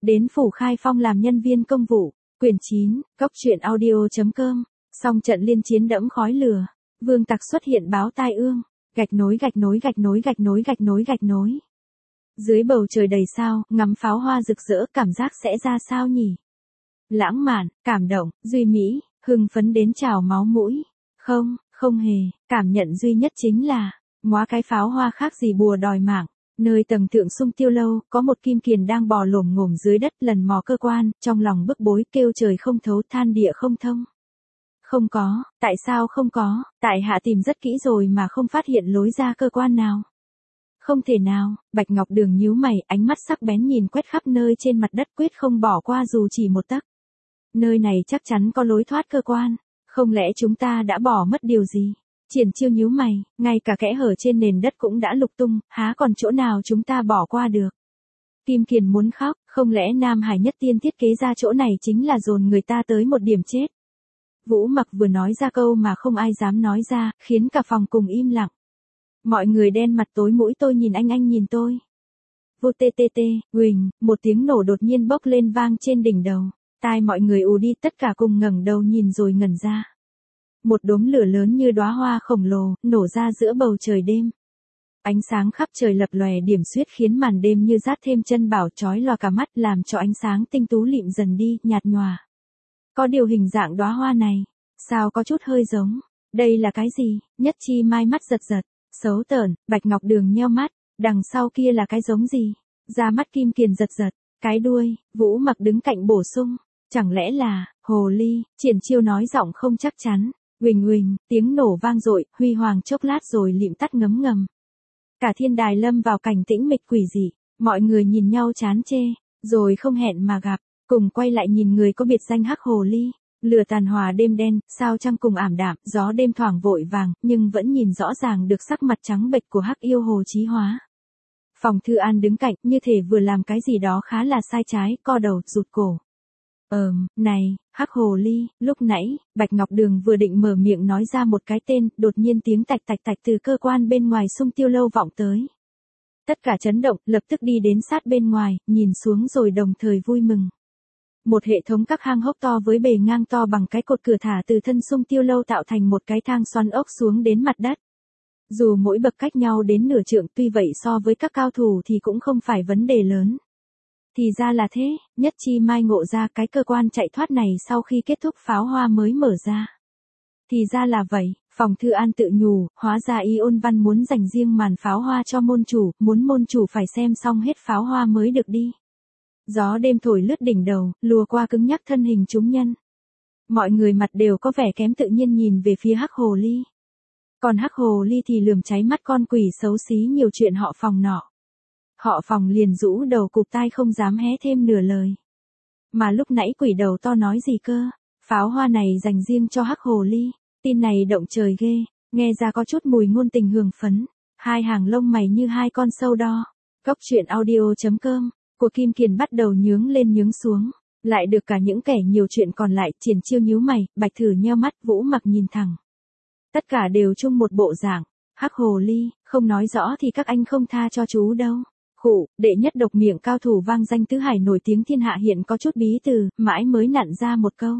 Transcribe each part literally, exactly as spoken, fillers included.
đến phủ Khai Phong làm nhân viên công vụ. Quyển chín, cốc truyện audio.com. Xong trận liên chiến đẫm khói lửa, Vương Tặc xuất hiện báo tai ương, gạch nối gạch nối gạch nối gạch nối gạch nối gạch nối. Dưới bầu trời đầy sao, ngắm pháo hoa rực rỡ, cảm giác sẽ ra sao nhỉ? Lãng mạn, cảm động, duy mỹ, hưng phấn đến trào máu mũi. Không, không hề, cảm nhận duy nhất chính là, móa cái pháo hoa khác gì bùa đòi mạng. Nơi tầng thượng Sung Tiêu Lâu, có một kim kiền đang bò lổm ngổm dưới đất lần mò cơ quan, trong lòng bức bối kêu trời không thấu than địa không thông. Không có, tại sao không có, tại hạ tìm rất kỹ rồi mà không phát hiện lối ra cơ quan nào. Không thể nào, Bạch Ngọc Đường nhíu mày, ánh mắt sắc bén nhìn quét khắp nơi trên mặt đất quyết không bỏ qua dù chỉ một tấc. Nơi này chắc chắn có lối thoát cơ quan, không lẽ chúng ta đã bỏ mất điều gì? Triển Chiêu nhíu mày, ngay cả kẽ hở trên nền đất cũng đã lục tung, há còn chỗ nào chúng ta bỏ qua được. Kim Kiền muốn khóc, không lẽ Nam Hải Nhất Tiên thiết kế ra chỗ này chính là dồn người ta tới một điểm chết. Vũ Mặc vừa nói ra câu mà không ai dám nói ra, khiến cả phòng cùng im lặng. Mọi người đen mặt tối mũi, tôi nhìn anh anh nhìn tôi. Vô tê tê tê, huỳnh, một tiếng nổ đột nhiên bốc lên vang trên đỉnh đầu. Tai mọi người ù đi, tất cả cùng ngẩng đầu nhìn rồi ngẩn ra. Một đốm lửa lớn như đóa hoa khổng lồ, nổ ra giữa bầu trời đêm. Ánh sáng khắp trời lập lòe điểm xuyết khiến màn đêm như dát thêm chân bảo chói lòa cả mắt, làm cho ánh sáng tinh tú lịm dần đi, nhạt nhòa. Có điều hình dạng đóa hoa này, sao có chút hơi giống. Đây là cái gì? Nhất Chi Mai mắt giật giật, xấu tởn, Bạch Ngọc Đường nheo mắt, đằng sau kia là cái giống gì? Da mắt Kim Kiền giật giật, cái đuôi, Vũ Mặc đứng cạnh bổ sung. Chẳng lẽ là, hồ ly, Triển Chiêu nói giọng không chắc chắn. Huỳnh huỳnh, tiếng nổ vang dội, huy hoàng chốc lát rồi lịm tắt ngấm ngầm. Cả thiên đài lâm vào cảnh tĩnh mịch quỷ dị, mọi người nhìn nhau chán chê, rồi không hẹn mà gặp, cùng quay lại nhìn người có biệt danh Hắc Hồ Ly. Lửa tàn hòa đêm đen, sao trăng cùng ảm đạm, gió đêm thoảng vội vàng, nhưng vẫn nhìn rõ ràng được sắc mặt trắng bệch của Hắc yêu Hồ Chí Hóa. Phòng Thư An đứng cạnh, như thể vừa làm cái gì đó khá là sai trái, co đầu, rụt cổ. Ờm, này, Hắc Hồ Ly, lúc nãy, Bạch Ngọc Đường vừa định mở miệng nói ra một cái tên, đột nhiên tiếng tạch tạch tạch từ cơ quan bên ngoài Sung Tiêu Lâu vọng tới. Tất cả chấn động, lập tức đi đến sát bên ngoài, nhìn xuống rồi đồng thời vui mừng. Một hệ thống các hang hốc to với bề ngang to bằng cái cột cửa thả từ thân Sung Tiêu Lâu tạo thành một cái thang xoắn ốc xuống đến mặt đất. Dù mỗi bậc cách nhau đến nửa trượng, tuy vậy so với các cao thủ thì cũng không phải vấn đề lớn. Thì ra là thế, Nhất Chi Mai ngộ ra cái cơ quan chạy thoát này sau khi kết thúc pháo hoa mới mở ra. Thì ra là vậy, Phòng Thư An tự nhủ, hóa ra Y Ôn Văn muốn dành riêng màn pháo hoa cho môn chủ, muốn môn chủ phải xem xong hết pháo hoa mới được đi. Gió đêm thổi lướt đỉnh đầu, lùa qua cứng nhắc thân hình chúng nhân. Mọi người mặt đều có vẻ kém tự nhiên nhìn về phía Hắc Hồ Ly. Còn Hắc Hồ Ly thì lườm cháy mắt con quỷ xấu xí nhiều chuyện họ Phòng nọ. Họ Phòng liền rũ đầu cụp tai không dám hé thêm nửa lời. Mà lúc nãy quỷ đầu to nói gì cơ? Pháo hoa này dành riêng cho Hắc Hồ Ly. Tin này động trời ghê, nghe ra có chút mùi ngôn tình hưởng phấn. Hai hàng lông mày như hai con sâu đo. Cốc truyện audio.com. Của Kim Kiền bắt đầu nhướng lên nhướng xuống. Lại được cả những kẻ nhiều chuyện còn lại. Triển Chiêu nhíu mày, Bạch Thử nheo mắt, Vũ Mặc nhìn thẳng. Tất cả đều chung một bộ dạng. Hắc Hồ Ly, không nói rõ thì các anh không tha cho chú đâu. Khụ, đệ nhất độc miệng cao thủ vang danh tứ hải nổi tiếng thiên hạ hiện có chút bí từ, mãi mới nặn ra một câu.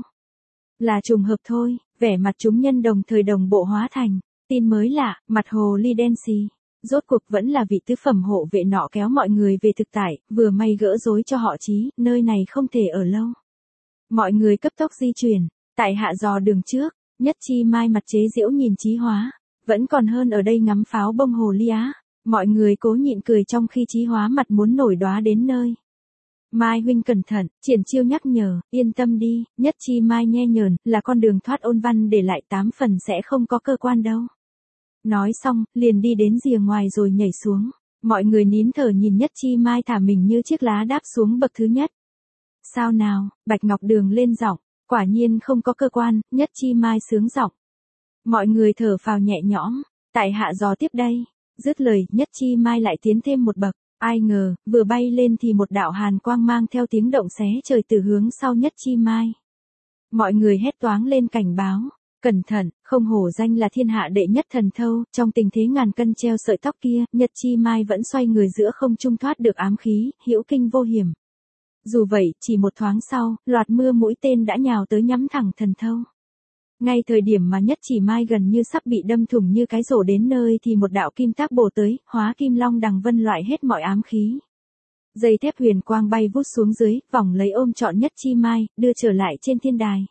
Là trùng hợp thôi, vẻ mặt chúng nhân đồng thời đồng bộ hóa thành. Tin mới lạ, mặt Hồ Ly đen xì. Rốt cuộc vẫn là vị tứ phẩm hộ vệ nọ kéo mọi người về thực tại, vừa may gỡ rối cho họ Chí, nơi này không thể ở lâu. Mọi người cấp tốc di chuyển, tại hạ dò đường trước, Nhất Chi Mai mặt chế giễu nhìn Chí Hóa, vẫn còn hơn ở đây ngắm pháo bông Hồ Ly á. Mọi người cố nhịn cười trong khi Chí Hóa mặt muốn nổi đóa đến nơi. Mai huynh cẩn thận, Triển Chiêu nhắc nhở, yên tâm đi, Nhất Chi Mai nhe nhờn, là con đường thoát Ôn Văn để lại tám phần sẽ không có cơ quan đâu. Nói xong, liền đi đến rìa ngoài rồi nhảy xuống. Mọi người nín thở nhìn Nhất Chi Mai thả mình như chiếc lá đáp xuống bậc thứ nhất. Sao nào, Bạch Ngọc Đường lên giọng, quả nhiên không có cơ quan, Nhất Chi Mai sướng giọng. Mọi người thở phào nhẹ nhõm, tại hạ dò tiếp đây. Dứt lời, Nhất Chi Mai lại tiến thêm một bậc, ai ngờ, vừa bay lên thì một đạo hàn quang mang theo tiếng động xé trời từ hướng sau Nhất Chi Mai. Mọi người hét toáng lên cảnh báo, cẩn thận, không hổ danh là thiên hạ đệ nhất thần thâu, trong tình thế ngàn cân treo sợi tóc kia, Nhất Chi Mai vẫn xoay người giữa không trung thoát được ám khí, hữu kinh vô hiểm. Dù vậy, chỉ một thoáng sau, loạt mưa mũi tên đã nhào tới nhắm thẳng Thần Thâu. Ngay thời điểm mà Nhất Chỉ Mai gần như sắp bị đâm thủng như cái rổ đến nơi thì một đạo kim tác bổ tới, hóa Kim Long Đằng Vân loại hết mọi ám khí. Dây thép huyền quang bay vút xuống dưới, vòng lấy ôm trọn Nhất Chi Mai, đưa trở lại trên thiên đài.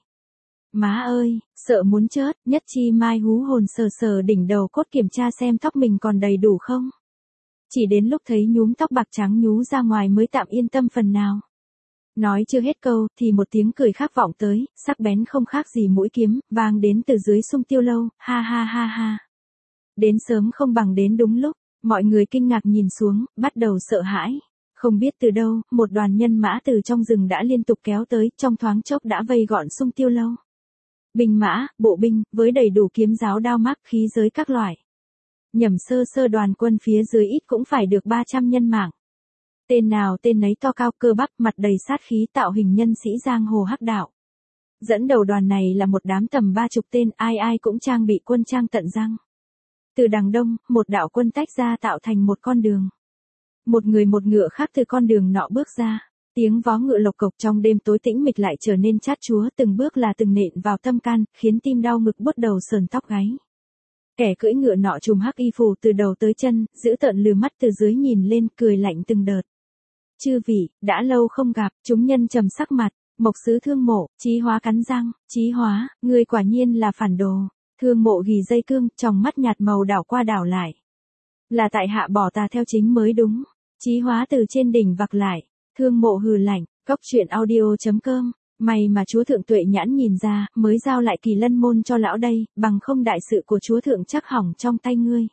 Má ơi, sợ muốn chết, Nhất Chi Mai hú hồn sờ sờ đỉnh đầu cốt kiểm tra xem tóc mình còn đầy đủ không. Chỉ đến lúc thấy nhúm tóc bạc trắng nhú ra ngoài mới tạm yên tâm phần nào. Nói chưa hết câu, thì một tiếng cười khác vọng tới, sắc bén không khác gì mũi kiếm, vang đến từ dưới Sung Tiêu Lâu, ha ha ha ha. Đến sớm không bằng đến đúng lúc, mọi người kinh ngạc nhìn xuống, bắt đầu sợ hãi. Không biết từ đâu, một đoàn nhân mã từ trong rừng đã liên tục kéo tới, trong thoáng chốc đã vây gọn Sung Tiêu Lâu. Binh mã, bộ binh, với đầy đủ kiếm giáo đao mác khí giới các loại. Nhẩm sơ sơ đoàn quân phía dưới ít cũng phải được ba trăm nhân mạng. Tên nào tên nấy to cao cơ bắp, mặt đầy sát khí, tạo hình nhân sĩ giang hồ hắc đạo. Dẫn đầu đoàn này là một đám tầm ba chục tên, ai ai cũng trang bị quân trang tận răng. Từ đằng đông, một đạo quân tách ra tạo thành một con đường. Một người một ngựa khác từ con đường nọ bước ra. Tiếng vó ngựa lộc cộc trong đêm tối tĩnh mịch lại trở nên chát chúa, từng bước là từng nện vào tâm can, khiến tim đau ngực buốt đầu sờn tóc gáy. Kẻ cưỡi ngựa nọ trùm hắc y phù từ đầu tới chân, giữ tợn lừ mắt từ dưới nhìn lên, cười lạnh từng đợt. Chư vị, đã lâu không gặp, chúng nhân trầm sắc mặt, Mộc Sứ Thương Mộ, Chí Hóa cắn răng, Chí Hóa, ngươi quả nhiên là phản đồ. Thương Mộ gỉ dây cương, tròng mắt nhạt màu đảo qua đảo lại. Là tại hạ bỏ tà theo chính mới đúng. Chí Hóa từ trên đỉnh vặc lại. Thương Mộ hừ lạnh, cóc truyện audio chấm com. May mà chúa thượng tuệ nhãn nhìn ra, mới giao lại Kỳ Lân môn cho lão đây, bằng không đại sự của chúa thượng chắc hỏng trong tay ngươi.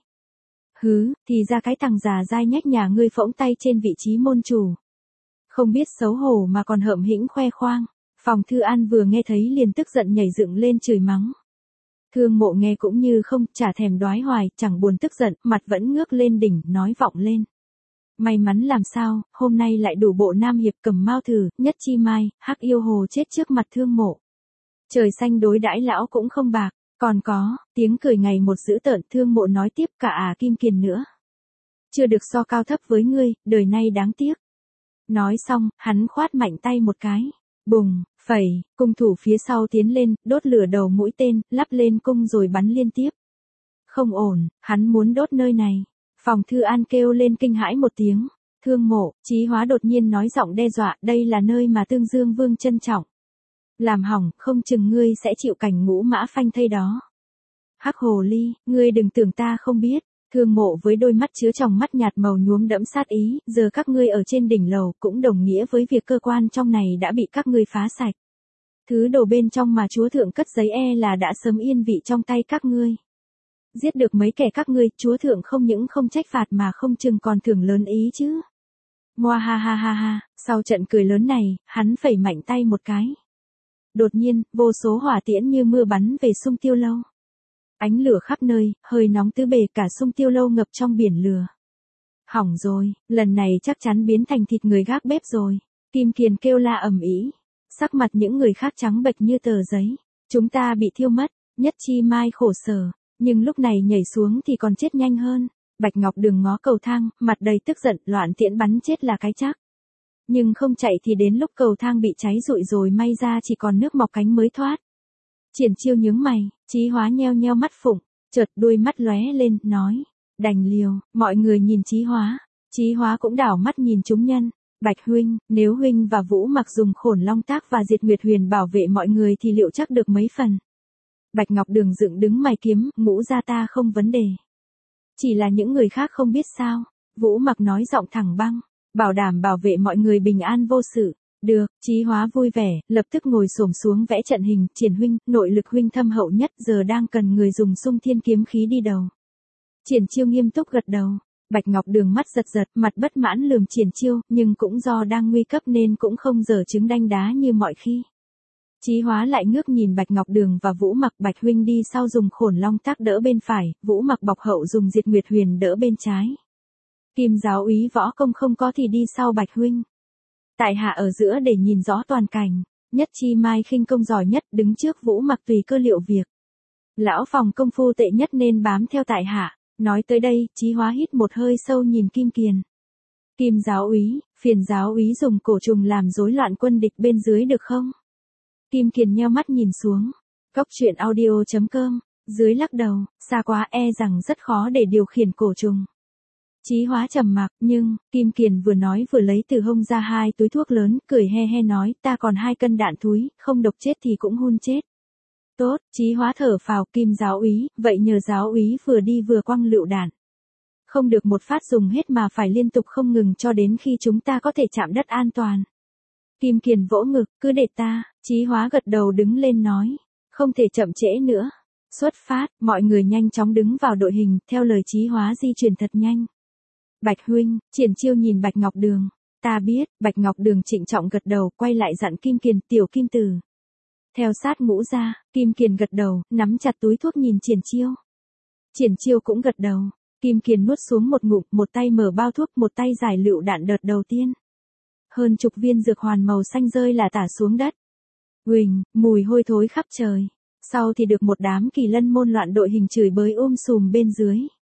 Hứ, thì ra cái thằng già dai nhách nhà ngươi phỗng tay trên vị trí môn chủ. Không biết xấu hổ mà còn hợm hĩnh khoe khoang. Phòng Thư An vừa nghe thấy liền tức giận nhảy dựng lên chửi mắng. Thương Mộ nghe cũng như không, chả thèm đoái hoài, chẳng buồn tức giận, mặt vẫn ngước lên đỉnh, nói vọng lên. May mắn làm sao, hôm nay lại đủ bộ Nam Hiệp Cầm Mao Thử, Nhất Chi Mai, Hắc Yêu Hồ chết trước mặt Thương Mộ. Trời xanh đối đãi lão cũng không bạc, còn có, tiếng cười ngày một dữ tợn. Thương Mộ nói tiếp, cả à Kim Kiền nữa. Chưa được so cao thấp với ngươi, đời nay đáng tiếc. Nói xong, hắn khoát mạnh tay một cái. Bùng, phẩy, cung thủ phía sau tiến lên, đốt lửa đầu mũi tên, lắp lên cung rồi bắn liên tiếp. Không ổn, hắn muốn đốt nơi này. Phòng Thư An kêu lên kinh hãi một tiếng. Thương Mộ, Chí Hóa đột nhiên nói giọng đe dọa, đây là nơi mà Tương Dương Vương trân trọng. Làm hỏng, không chừng ngươi sẽ chịu cảnh ngũ mã phanh thây đó. Hắc hồ ly, ngươi đừng tưởng ta không biết. Thương Mộ với đôi mắt chứa tròng mắt nhạt màu nhuốm đẫm sát ý, giờ các ngươi ở trên đỉnh lầu cũng đồng nghĩa với việc cơ quan trong này đã bị các ngươi phá sạch. Thứ đồ bên trong mà chúa thượng cất giấy e là đã sớm yên vị trong tay các ngươi. Giết được mấy kẻ các ngươi, chúa thượng không những không trách phạt mà không chừng còn thưởng lớn ý chứ. Moa ha ha ha ha, sau trận cười lớn này, hắn phẩy mạnh tay một cái. Đột nhiên, vô số hỏa tiễn như mưa bắn về Sung Tiêu Lâu. Ánh lửa khắp nơi, hơi nóng tứ bề, cả Sung Tiêu Lâu ngập trong biển lửa. Hỏng rồi, lần này chắc chắn biến thành thịt người gác bếp rồi. Kim Kiền kêu la ầm ĩ, sắc mặt những người khác trắng bệch như tờ giấy. Chúng ta bị thiêu mất. Nhất Chi Mai khổ sở, nhưng lúc này nhảy xuống thì còn chết nhanh hơn. Bạch Ngọc Đường ngó cầu thang, mặt đầy tức giận, loạn tiễn bắn chết là cái chắc. Nhưng không chạy thì đến lúc cầu thang bị cháy rụi rồi may ra chỉ còn nước mọc cánh mới thoát. Triển Chiêu nhướng mày, Chí Hóa nheo nheo mắt phụng, chợt đuôi mắt lóe lên, nói, đành liều. Mọi người nhìn Chí Hóa, Chí Hóa cũng đảo mắt nhìn chúng nhân. Bạch huynh, nếu huynh và Vũ Mặc dùng Khổn Long Tác và Diệt Nguyệt Huyền bảo vệ mọi người thì liệu chắc được mấy phần? Bạch Ngọc Đường dựng đứng mày kiếm, Ngũ gia ta không vấn đề. Chỉ là những người khác không biết sao. Vũ Mặc nói giọng thẳng băng, bảo đảm bảo vệ mọi người bình an vô sự. Được, Chí Hóa vui vẻ, lập tức ngồi xổm xuống vẽ trận hình. Triển huynh, nội lực huynh thâm hậu nhất, giờ đang cần người dùng Sung Thiên kiếm khí đi đầu. Triển Chiêu nghiêm túc gật đầu. Bạch Ngọc Đường mắt giật giật, mặt bất mãn lườm Triển Chiêu, nhưng cũng do đang nguy cấp nên cũng không giở trứng đanh đá như mọi khi. Chí Hóa lại ngước nhìn Bạch Ngọc Đường và Vũ Mặc. Bạch huynh đi sau dùng Khổn Long Tác đỡ bên phải, Vũ Mặc bọc hậu dùng Diệt Nguyệt Huyền đỡ bên trái. Kim giáo úy võ công không có thì đi sau Bạch huynh. Tại hạ ở giữa để nhìn rõ toàn cảnh. Nhất Chi Mai khinh công giỏi nhất, đứng trước Vũ Mặc tùy cơ liệu việc. Lão phòng công phu tệ nhất nên bám theo tại hạ. Nói tới đây, Chí Hóa hít một hơi sâu nhìn Kim Kiền. Kim giáo úy, Phiền giáo úy dùng cổ trùng làm rối loạn quân địch bên dưới được không? Kim Kiền nheo mắt nhìn xuống. Cốc truyện audio chấm com. Dưới lắc đầu, xa quá e rằng rất khó để điều khiển cổ trùng. Chí Hóa trầm mặc, nhưng, Kim Kiền vừa nói vừa lấy từ hông ra hai túi thuốc lớn, cười he he nói, ta còn hai cân đạn túi, không độc chết thì cũng hun chết. Tốt, Chí Hóa thở phào, Kim giáo úy, vậy nhờ giáo úy vừa đi vừa quăng lựu đạn. Không được một phát dùng hết mà phải liên tục không ngừng cho đến khi chúng ta có thể chạm đất an toàn. Kim Kiền vỗ ngực, cứ để ta, Chí Hóa gật đầu đứng lên nói, không thể chậm trễ nữa. Xuất phát, mọi người nhanh chóng đứng vào đội hình, theo lời Chí Hóa di chuyển thật nhanh. Bạch huynh, Triển Chiêu nhìn Bạch Ngọc Đường. Ta biết, Bạch Ngọc Đường trịnh trọng gật đầu, quay lại dặn Kim Kiền, tiểu Kim Tử. Theo sát Ngũ ra, Kim Kiền gật đầu, nắm chặt túi thuốc nhìn Triển Chiêu. Triển Chiêu cũng gật đầu. Kim Kiền nuốt xuống một ngụm, một tay mở bao thuốc, một tay giải lựu đạn đợt đầu tiên. Hơn chục viên dược hoàn màu xanh rơi là tả xuống đất. Huỳnh, mùi hôi thối khắp trời. Sau thì được một đám kỳ lân môn loạn đội hình chửi bới um sùm bên dưới.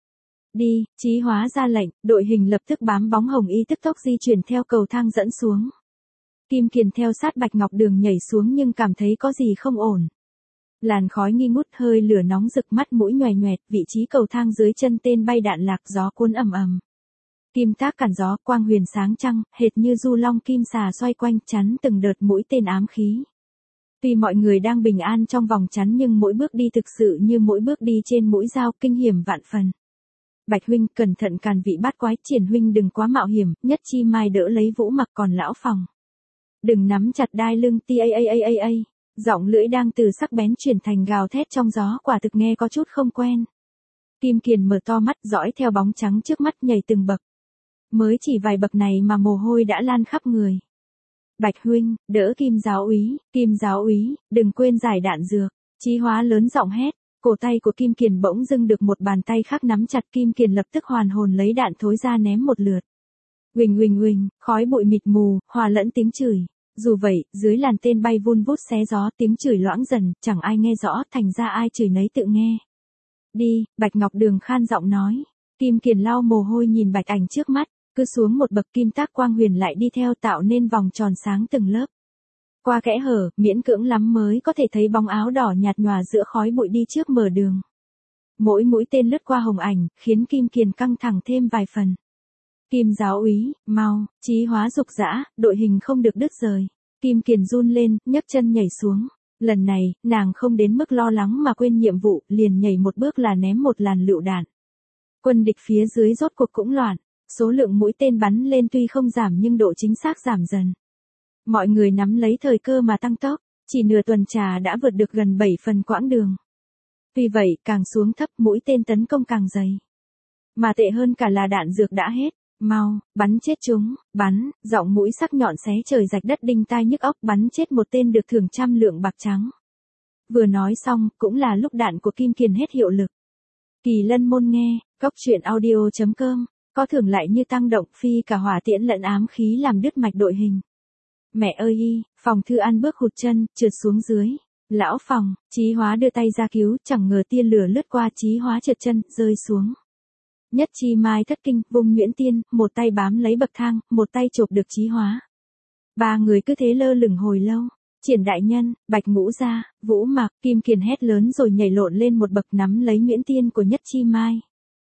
Đi, Chí Hóa ra lệnh, đội hình lập tức bám bóng hồng y tức tốc di chuyển theo cầu thang dẫn xuống. Kim Kiền theo sát Bạch Ngọc Đường nhảy xuống nhưng cảm thấy có gì không ổn. Làn khói nghi ngút, hơi lửa nóng rực, mắt mũi nhoè nhoẹt, vị trí cầu thang dưới chân tên bay đạn lạc, gió cuốn ầm ầm. Kim tác cản gió, quang huyền sáng trăng, hệt như du long kim xà xoay quanh, chắn từng đợt mũi tên ám khí. Tuy mọi người đang bình an trong vòng chắn nhưng mỗi bước đi thực sự như mỗi bước đi trên mũi dao, kinh hiểm vạn phần. Bạch huynh, cẩn thận càn vị bát quái, Triển huynh đừng quá mạo hiểm, Nhất Chi Mai đỡ lấy Vũ Mặc, còn lão Phòng. Đừng nắm chặt đai lưng ti a a a a a. Giọng lưỡi đang từ sắc bén chuyển thành gào thét trong gió, quả thực nghe có chút không quen. Kim Kiền mở to mắt, dõi theo bóng trắng trước mắt nhảy từng bậc. Mới chỉ vài bậc này mà mồ hôi đã lan khắp người. Bạch huynh, đỡ Kim giáo úy, Kim giáo úy, đừng quên giải đạn dược. Chí Hóa lớn giọng hét, cổ tay của Kim Kiền bỗng dưng được một bàn tay khác nắm chặt, Kim Kiền lập tức hoàn hồn lấy đạn thối ra ném một lượt. Huỳnh huỳnh huỳnh, khói bụi mịt mù, hòa lẫn tiếng chửi. Dù vậy, dưới làn tên bay vun vút xé gió, tiếng chửi loãng dần, chẳng ai nghe rõ, thành ra ai chửi nấy tự nghe. Đi, Bạch Ngọc Đường khan giọng nói. Kim Kiền lau mồ hôi nhìn bạch ảnh trước mắt, cứ xuống một bậc, kim tác quang huyền lại đi theo, tạo nên vòng tròn sáng từng lớp. Qua kẽ hở, miễn cưỡng lắm mới có thể thấy bóng áo đỏ nhạt nhòa giữa khói bụi đi trước mở đường. Mỗi mũi tên lướt qua hồng ảnh, khiến Kim Kiền căng thẳng thêm vài phần. Kim giáo úy, mau, Chí Hóa dục dã, đội hình không được đứt rời. Kim Kiền run lên, nhấc chân nhảy xuống. Lần này, nàng không đến mức lo lắng mà quên nhiệm vụ, liền nhảy một bước là ném một làn lựu đạn. Quân địch phía dưới rốt cuộc cũng loạn, số lượng mũi tên bắn lên tuy không giảm nhưng độ chính xác giảm dần. Mọi người nắm lấy thời cơ mà tăng tốc, chỉ nửa tuần trà đã vượt được gần bảy phần quãng đường. Vì vậy, càng xuống thấp mũi tên tấn công càng dày. Mà tệ hơn cả là đạn dược đã hết. Mau, bắn chết chúng, bắn, giọng mũi sắc nhọn xé trời rạch đất đinh tai nhức óc, bắn chết một tên được thưởng trăm lượng bạc trắng. Vừa nói xong, cũng là lúc đạn của Kim Kiền hết hiệu lực. Kỳ lân môn nghe, cốc truyện audio chấm com, có thưởng lại như tăng động, phi cả hỏa tiễn lẫn ám khí làm đứt mạch đội hình. Mẹ ơi y, Phòng Thư An bước hụt chân, trượt xuống dưới. Lão Phòng, Chí Hóa đưa tay ra cứu, chẳng ngờ tia lửa lướt qua, Chí Hóa trượt chân, rơi xuống. Nhất Chi Mai thất kinh, vung nhuyễn tiên, một tay bám lấy bậc thang, một tay chộp được Chí Hóa. Ba người cứ thế lơ lửng hồi lâu. Triển đại nhân, Bạch Ngũ ra, Vũ Mặc, Kim Kiền hét lớn rồi nhảy lộn lên một bậc nắm lấy nhuyễn tiên của Nhất Chi Mai.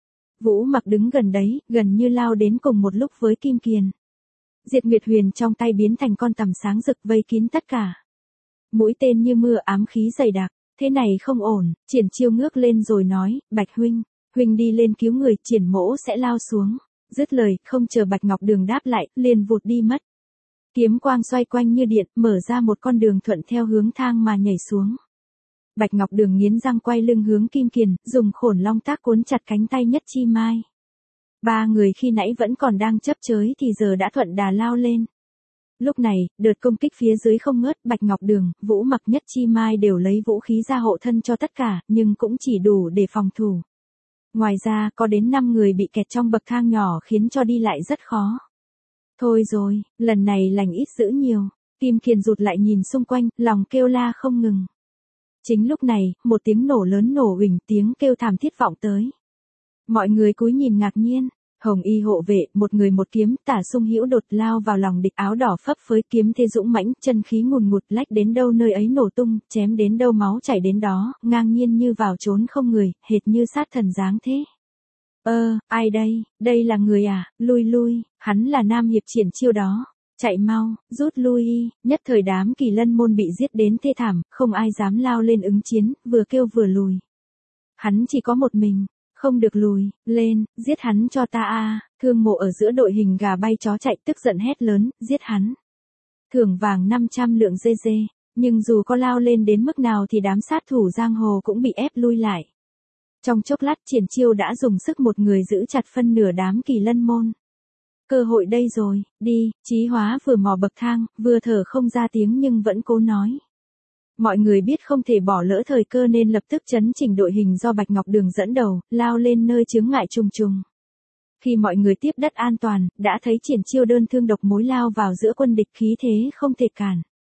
Vũ Mặc đứng gần đấy, gần như lao đến cùng một lúc với Kim Kiền. Diệt Nguyệt Huyền trong tay biến thành con tằm sáng rực vây kín tất cả. Mũi tên như mưa, ám khí dày đặc, thế này không ổn, Triển Chiêu ngước lên rồi nói, Bạch huynh, huynh đi lên cứu người, Triển mỗ sẽ lao xuống. Dứt lời, không chờ Bạch Ngọc Đường đáp lại, liền vụt đi mất. Kiếm quang xoay quanh như điện, mở ra một con đường thuận theo hướng thang mà nhảy xuống. Bạch Ngọc Đường nghiến răng quay lưng hướng Kim Kiền, dùng khổn long tác cuốn chặt cánh tay Nhất Chi Mai. Ba người khi nãy vẫn còn đang chấp chới thì giờ đã thuận đà lao lên. Lúc này, đợt công kích phía dưới không ngớt, Bạch Ngọc Đường, Vũ Mặc, Nhất Chi Mai đều lấy vũ khí ra hộ thân cho tất cả, nhưng cũng chỉ đủ để phòng thủ. Ngoài ra, có đến năm người bị kẹt trong bậc thang nhỏ khiến cho đi lại rất khó. Thôi rồi, lần này lành ít dữ nhiều. Kim Kiền rụt lại nhìn xung quanh, lòng kêu la không ngừng. Chính lúc này, một tiếng nổ lớn nổ huỳnh, tiếng kêu thảm thiết vọng tới. Mọi người cúi nhìn ngạc nhiên, Hồng y hộ vệ, một người một kiếm, Tả Sung Hữu đột lao vào lòng địch, áo đỏ phấp phới, kiếm thế dũng mãnh, chân khí ngùn ngụt, lách đến đâu nơi ấy nổ tung, chém đến đâu máu chảy đến đó, ngang nhiên như vào trốn không người, hệt như sát thần dáng thế. Ơ, ai đây, đây là người à, lui lui, hắn là nam hiệp Triển Chiêu đó. Chạy mau, rút lui, nhất thời đám Kỳ Lân môn bị giết đến thê thảm, không ai dám lao lên ứng chiến, vừa kêu vừa lùi. Hắn chỉ có một mình, không được lùi, lên, giết hắn cho ta a. Thương Mộ ở giữa đội hình gà bay chó chạy tức giận hét lớn, giết hắn. Thưởng vàng năm trăm lượng dê dê, nhưng dù có lao lên đến mức nào thì đám sát thủ giang hồ cũng bị ép lui lại. Trong chốc lát Triển Chiêu đã dùng sức một người giữ chặt phân nửa đám Kỳ Lân môn. Cơ hội đây rồi, đi, Chí Hóa vừa mò bậc thang, vừa thở không ra tiếng nhưng vẫn cố nói. Mọi người biết không thể bỏ lỡ thời cơ nên lập tức chấn chỉnh đội hình do Bạch Ngọc Đường dẫn đầu, lao lên nơi chướng ngại trùng trùng. Khi mọi người tiếp đất an toàn, đã thấy Triển Chiêu đơn thương độc mối lao vào giữa quân địch, khí thế không thể cản.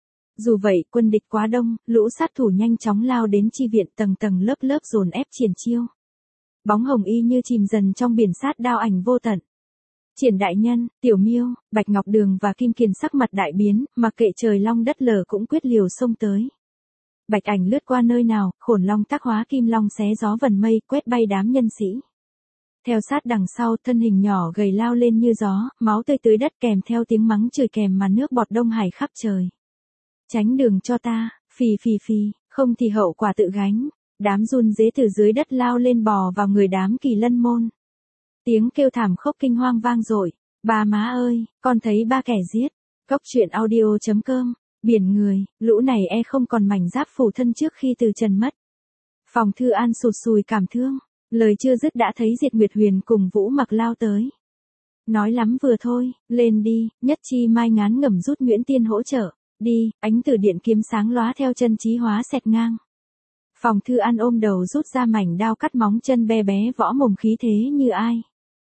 Dù vậy, quân địch quá đông, lũ sát thủ nhanh chóng lao đến chi viện, tầng tầng lớp lớp dồn ép Triển Chiêu. Bóng Hồng y như chìm dần trong biển sát đao ảnh vô tận. Triển đại nhân, Tiểu Miêu, Bạch Ngọc Đường và Kim Kiền sắc mặt đại biến, mặc kệ trời long đất lở cũng quyết liều xông tới. Bạch ảnh lướt qua nơi nào, Khổn Long tác hóa Kim Long xé gió vần mây, quét bay đám nhân sĩ. Theo sát đằng sau, thân hình nhỏ gầy lao lên như gió, máu tươi tưới đất kèm theo tiếng mắng chửi kèm màn nước bọt đông hải khắp trời. Tránh đường cho ta, phì phì phì, không thì hậu quả tự gánh. Đám run rế từ dưới đất lao lên bò vào người đám Kỳ Lân môn. Tiếng kêu thảm khốc kinh hoang vang dội. Bà má ơi, con thấy ba kẻ giết. Cốc truyện audio chấm com. Biển người, lũ này e không còn mảnh giáp phủ thân trước khi từ trần mất. Phòng Thư An sụt sùi cảm thương. Lời chưa dứt đã thấy Diệt Nguyệt Huyền cùng Vũ Mặc lao tới. Nói lắm vừa thôi, lên đi, Nhất Chi Mai ngán ngẩm rút Nguyễn Tiên hỗ trợ. Đi, ánh từ điện kiếm sáng lóa theo chân Chí Hóa xẹt ngang. Phòng Thư An ôm đầu rút ra mảnh đao cắt móng chân be bé võ mồm khí thế như ai.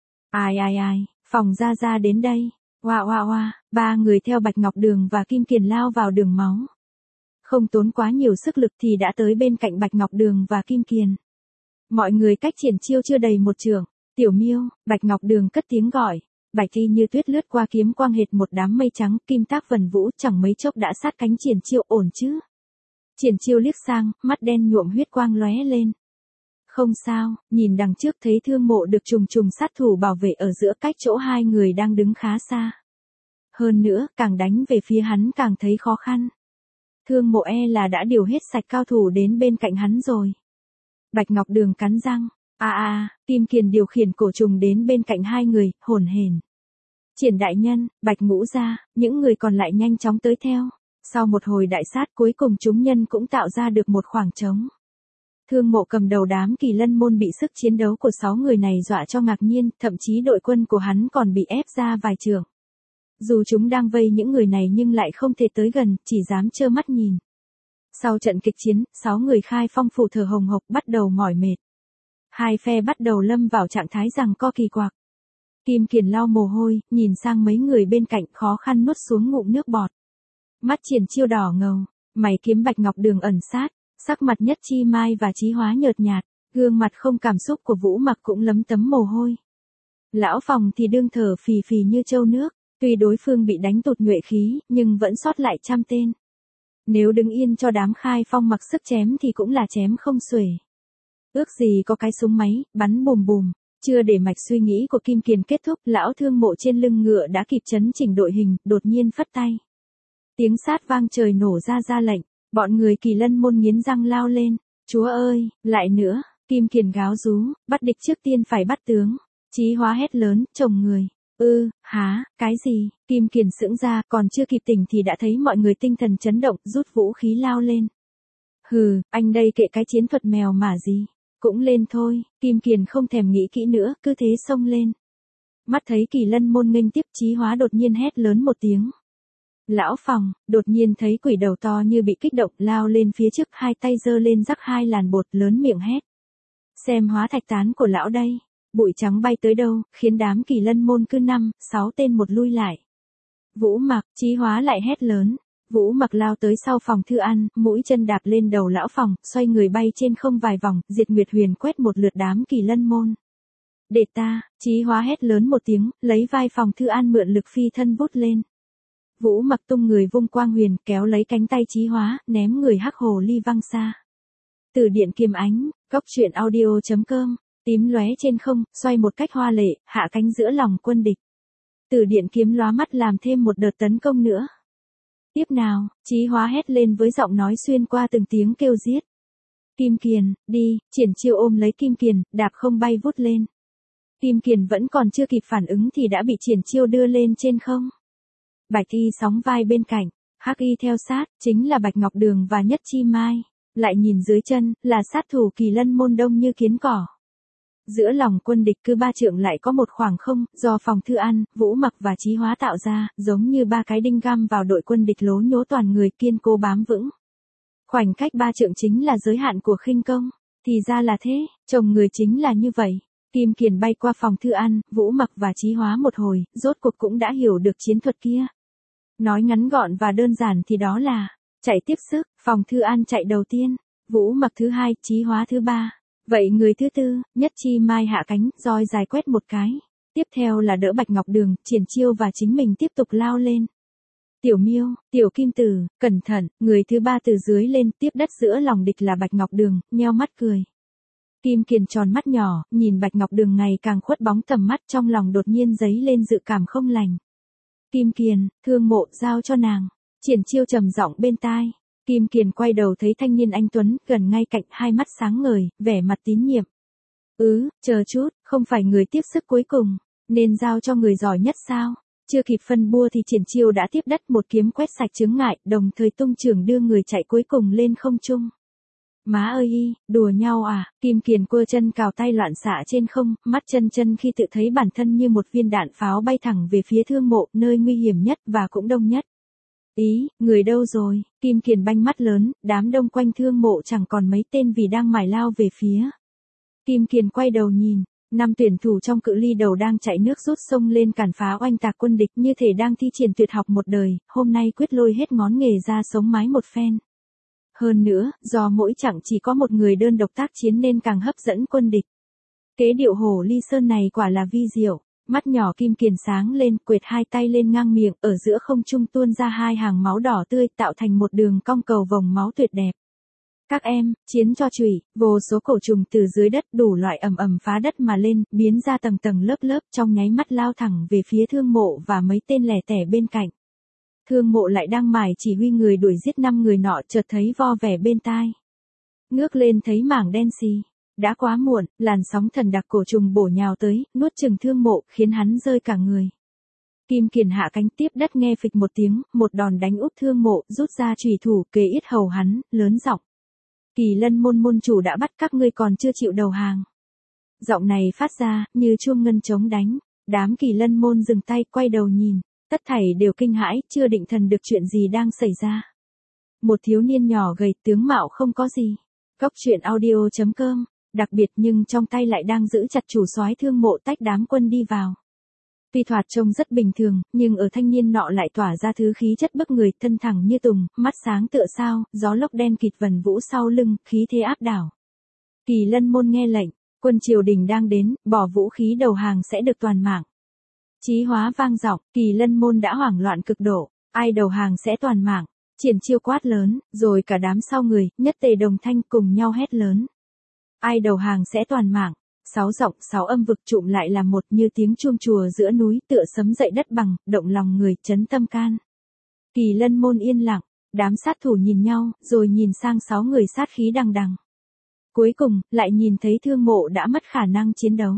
Ai ai ai, Phòng ra ra đến đây. Oa oa oa, ba người theo Bạch Ngọc Đường và Kim Kiền lao vào đường máu. Không tốn quá nhiều sức lực thì đã tới bên cạnh Bạch Ngọc Đường và Kim Kiền. Mọi người cách Triển Chiêu chưa đầy một trượng. Tiểu Miêu, Bạch Ngọc Đường cất tiếng gọi. Bạch y như tuyết lướt qua kiếm quang hệt một đám mây trắng, kim tác vần vũ, chẳng mấy chốc đã sát cánh Triển Chiêu, ổn chứ. Triển Chiêu liếc sang, mắt đen nhuộm huyết quang lóe lên. Không sao, nhìn đằng trước thấy Thương Mộ được trùng trùng sát thủ bảo vệ ở giữa, cách chỗ hai người đang đứng khá xa. Hơn nữa, càng đánh về phía hắn càng thấy khó khăn. Thương Mộ e là đã điều hết sạch cao thủ đến bên cạnh hắn rồi. Bạch Ngọc Đường cắn răng. A a, Kim Kiền điều khiển cổ trùng đến bên cạnh hai người, hổn hển. Triển đại nhân, Bạch Ngũ gia, những người còn lại nhanh chóng tới theo. Sau một hồi đại sát cuối cùng chúng nhân cũng tạo ra được một khoảng trống. Thương Mộ cầm đầu đám Kỳ Lân môn bị sức chiến đấu của sáu người này dọa cho ngạc nhiên, thậm chí đội quân của hắn còn bị ép ra vài trường. Dù chúng đang vây những người này nhưng lại không thể tới gần, chỉ dám trơ mắt nhìn. Sau trận kịch chiến, sáu người khai phong phủ thở hồng hộc bắt đầu mỏi mệt. Hai phe bắt đầu lâm vào trạng thái giằng co kỳ quặc. Kim Kiền lau mồ hôi, nhìn sang mấy người bên cạnh khó khăn nuốt xuống ngụm nước bọt. Mắt Triển Chiêu đỏ ngầu, mày kiếm Bạch Ngọc Đường ẩn sát, sắc mặt Nhất Chi Mai và Chí Hóa nhợt nhạt, gương mặt không cảm xúc của Vũ Mặc cũng lấm tấm mồ hôi. Lão Phòng thì đương thở phì phì như trâu nước, tuy đối phương bị đánh tụt nhuệ khí, nhưng vẫn sót lại trăm tên. Nếu đứng yên cho đám khai phong mặc sức chém thì cũng là chém không xuể. Ước gì có cái súng máy, bắn bùm bùm. Chưa để mạch suy nghĩ của Kim Kiền kết thúc, lão Thương Mộ trên lưng ngựa đã kịp chấn chỉnh đội hình, đột nhiên phất tay. Tiếng sát vang trời nổ ra ra lệnh, bọn người Kỳ Lân môn nghiến răng lao lên. Chúa ơi, lại nữa, Kim Kiền gáo rú, bắt địch trước tiên phải bắt tướng. Chí Hóa hét lớn, chồng người. Ư, ừ, há, cái gì? Kim Kiền sững ra, còn chưa kịp tỉnh thì đã thấy mọi người tinh thần chấn động, rút vũ khí lao lên. Hừ, anh đây kệ cái chiến thuật mèo mà gì. Cũng lên thôi, Kim Kiền không thèm nghĩ kỹ nữa, cứ thế xông lên. Mắt thấy Kỳ Lân môn nghênh tiếp, Chí Hóa đột nhiên hét lớn một tiếng. Lão Phòng, đột nhiên thấy quỷ đầu to như bị kích động, lao lên phía trước, hai tay giơ lên rắc hai làn bột, lớn miệng hét. Xem hóa thạch tán của lão đây. Bụi trắng bay tới đâu, khiến đám Kỳ Lân môn cứ năm, sáu tên một lui lại. Vũ Mặc, Chí Hóa lại hét lớn. Vũ Mặc lao tới sau Phòng Thư An, mũi chân đạp lên đầu lão Phòng, xoay người bay trên không vài vòng, Diệt Nguyệt Huyền quét một lượt đám Kỳ Lân môn. Để ta, Chí Hóa hét lớn một tiếng, lấy vai Phòng Thư An mượn lực phi thân vút lên. Vũ Mặc tung người vung quang huyền, kéo lấy cánh tay Chí Hóa, ném người hắc hồ ly văng xa. Từ điện kiếm ánh, góc truyện audio chấm com, tím lóe trên không, xoay một cách hoa lệ, hạ cánh giữa lòng quân địch. Từ điện kiếm lóa mắt làm thêm một đợt tấn công nữa. Tiếp nào, Chí Hóa hét lên với giọng nói xuyên qua từng tiếng kêu giết. Kim Kiền, đi, triển chiêu ôm lấy Kim Kiền, đạp không bay vút lên. Kim Kiền vẫn còn chưa kịp phản ứng thì đã bị triển chiêu đưa lên trên không. Bạch y sóng vai bên cạnh, hắc y theo sát, chính là Bạch Ngọc Đường và Nhất Chi Mai. Lại nhìn dưới chân, là sát thủ Kỳ Lân môn đông như kiến cỏ. Giữa lòng quân địch cứ ba trượng lại có một khoảng không, do Phòng Thư An, Vũ Mặc và Chí Hóa tạo ra, giống như ba cái đinh găm vào đội quân địch lố nhố toàn người kiên cố bám vững. Khoảnh cách ba trượng chính là giới hạn của khinh công, thì ra là thế, chồng người chính là như vậy. Kim Kiền bay qua Phòng Thư An, Vũ Mặc và Chí Hóa một hồi, rốt cuộc cũng đã hiểu được chiến thuật kia. Nói ngắn gọn và đơn giản thì đó là, chạy tiếp sức, Phòng Thư An chạy đầu tiên, Vũ Mặc thứ hai, Chí Hóa thứ ba. Vậy người thứ tư, Nhất Chi Mai hạ cánh, roi dài quét một cái. Tiếp theo là đỡ Bạch Ngọc Đường, triển chiêu và chính mình tiếp tục lao lên. Tiểu Miêu, Tiểu Kim Tử, cẩn thận, người thứ ba từ dưới lên, tiếp đất giữa lòng địch là Bạch Ngọc Đường, nheo mắt cười. Kim Kiền tròn mắt nhỏ, nhìn Bạch Ngọc Đường ngày càng khuất bóng tầm mắt, trong lòng đột nhiên dấy lên dự cảm không lành. Kim Kiền, Thương Mộ giao cho nàng. Triển chiêu trầm giọng bên tai. Kim Kiền quay đầu thấy thanh niên anh tuấn, gần ngay cạnh, hai mắt sáng ngời, vẻ mặt tín nhiệm. Ừ, chờ chút, không phải người tiếp sức cuối cùng, nên giao cho người giỏi nhất sao? Chưa kịp phân bua thì triển chiêu đã tiếp đất một kiếm quét sạch chướng ngại, đồng thời tung trường đưa người chạy cuối cùng lên không trung. Má ơi y, đùa nhau à? Kim Kiền quơ chân cào tay loạn xạ trên không, mắt chân chân khi tự thấy bản thân như một viên đạn pháo bay thẳng về phía Thương Mộ, nơi nguy hiểm nhất và cũng đông nhất. Ý, người đâu rồi? Kim Kiền banh mắt lớn, đám đông quanh Thương Mộ chẳng còn mấy tên vì đang mải lao về phía. Kim Kiền quay đầu nhìn, năm tuyển thủ trong cự ly đầu đang chạy nước rút sông lên cản phá oanh tạc quân địch như thể đang thi triển tuyệt học một đời, hôm nay quyết lôi hết ngón nghề ra sống mái một phen. Hơn nữa, do mỗi chặng chỉ có một người đơn độc tác chiến nên càng hấp dẫn quân địch. Kế điệu hổ ly sơn này quả là vi diệu. Mắt nhỏ Kim Kiền sáng lên, quệt hai tay lên ngang miệng, ở giữa không trung tuôn ra hai hàng máu đỏ tươi, tạo thành một đường cong cầu vồng máu tuyệt đẹp. Các em, chiến cho chùy, vô số cổ trùng từ dưới đất đủ loại ầm ầm phá đất mà lên, biến ra tầng tầng lớp lớp, trong nháy mắt lao thẳng về phía Thương Mộ và mấy tên lẻ tẻ bên cạnh. Thương Mộ lại đang mải chỉ huy người đuổi giết năm người nọ, chợt thấy vo vẻ bên tai. Ngước lên thấy mảng đen xì. Đã quá muộn, làn sóng thần đặc cổ trùng bổ nhào tới, nuốt chửng Thương Mộ, khiến hắn rơi cả người. Kim Kiền hạ cánh tiếp đất nghe phịch một tiếng, một đòn đánh úp Thương Mộ, rút ra chùy thủ kề yết hầu hắn, lớn giọng. Kỳ Lân môn môn chủ đã bắt các ngươi còn chưa chịu đầu hàng. Giọng này phát ra, như chuông ngân trống đánh, đám Kỳ Lân môn dừng tay quay đầu nhìn, tất thảy đều kinh hãi, chưa định thần được chuyện gì đang xảy ra. Một thiếu niên nhỏ gầy tướng mạo không có gì. Góc truyện audio chấm com. Đặc biệt nhưng trong tay lại đang giữ chặt chủ soái Thương Mộ tách đám quân đi vào. Tuy thoạt trông rất bình thường, nhưng ở thanh niên nọ lại tỏa ra thứ khí chất bức người, thân thẳng như tùng, mắt sáng tựa sao, gió lốc đen kịt vần vũ sau lưng, khí thế áp đảo. Kỳ Lân môn nghe lệnh, quân triều đình đang đến, bỏ vũ khí đầu hàng sẽ được toàn mạng. Chí Hóa vang giọng, Kỳ Lân môn đã hoảng loạn cực độ, ai đầu hàng sẽ toàn mạng. Triển chiêu quát lớn, rồi cả đám sau người, nhất tề đồng thanh cùng nhau hét lớn. Ai đầu hàng sẽ toàn mạng. Sáu giọng, sáu âm vực trụm lại là một, như tiếng chuông chùa giữa núi, tựa sấm dậy đất bằng, động lòng người, chấn tâm can. Kỳ Lân môn yên lặng, đám sát thủ nhìn nhau, rồi nhìn sang sáu người sát khí đằng đằng. Cuối cùng, lại nhìn thấy Thương Mộ đã mất khả năng chiến đấu.